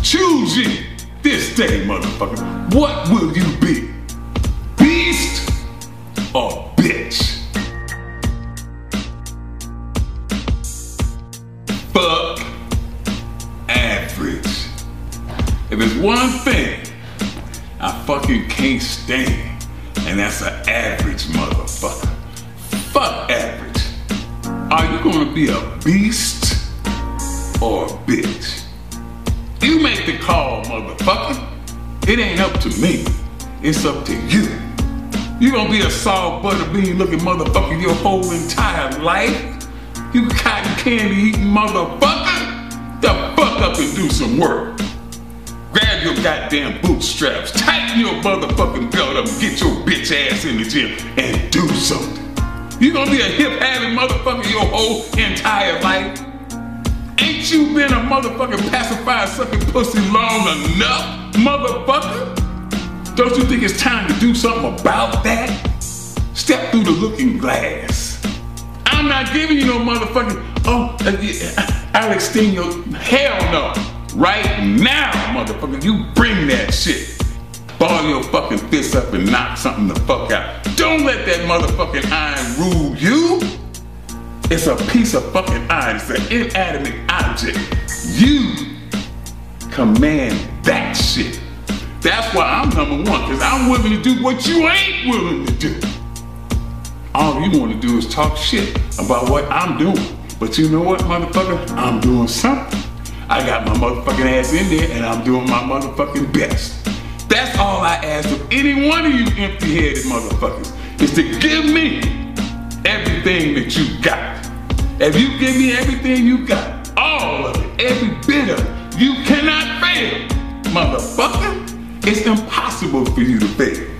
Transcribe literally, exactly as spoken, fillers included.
Choose ye this day, motherfucker. What will you be? Beast or bitch? Fuck average. If there's one thing I fucking can't stand, and that's an average motherfucker. Fuck average. Are you gonna be a beast or a bitch? You make the call, motherfucker. It ain't up to me. It's up to you. You gonna be a soft butter bean looking motherfucker your whole entire life? You cotton candy eating motherfucker? The fuck up and do some work. Grab your goddamn bootstraps, tighten your motherfucking belt up, and get your bitch ass in the gym and do something. You gonna be a hip-having motherfucker your whole entire life? Ain't you been a motherfucking pacifier sucking pussy long enough, motherfucker? Don't you think it's time to do something about that? Step through the looking glass. I'm not giving you no motherfucking, oh, uh, Alex Steno, hell no. Right now, motherfucker, you bring that shit. Ball your fucking fist up and knock something the fuck out. Don't let that motherfucking iron rule you. It's a piece of fucking iron. It's an inanimate object. You command that shit. That's why I'm number one, because I'm willing to do what you ain't willing to do. All you want to do is talk shit about what I'm doing. But you know what, motherfucker? I'm doing something. I got my motherfucking ass in there and I'm doing my motherfucking best. That's all I ask of any one of you empty-headed motherfuckers, is to give me everything that you got. If you give me everything you got, all of it, every bit of it, you cannot fail, motherfucker. It's impossible for you to fail.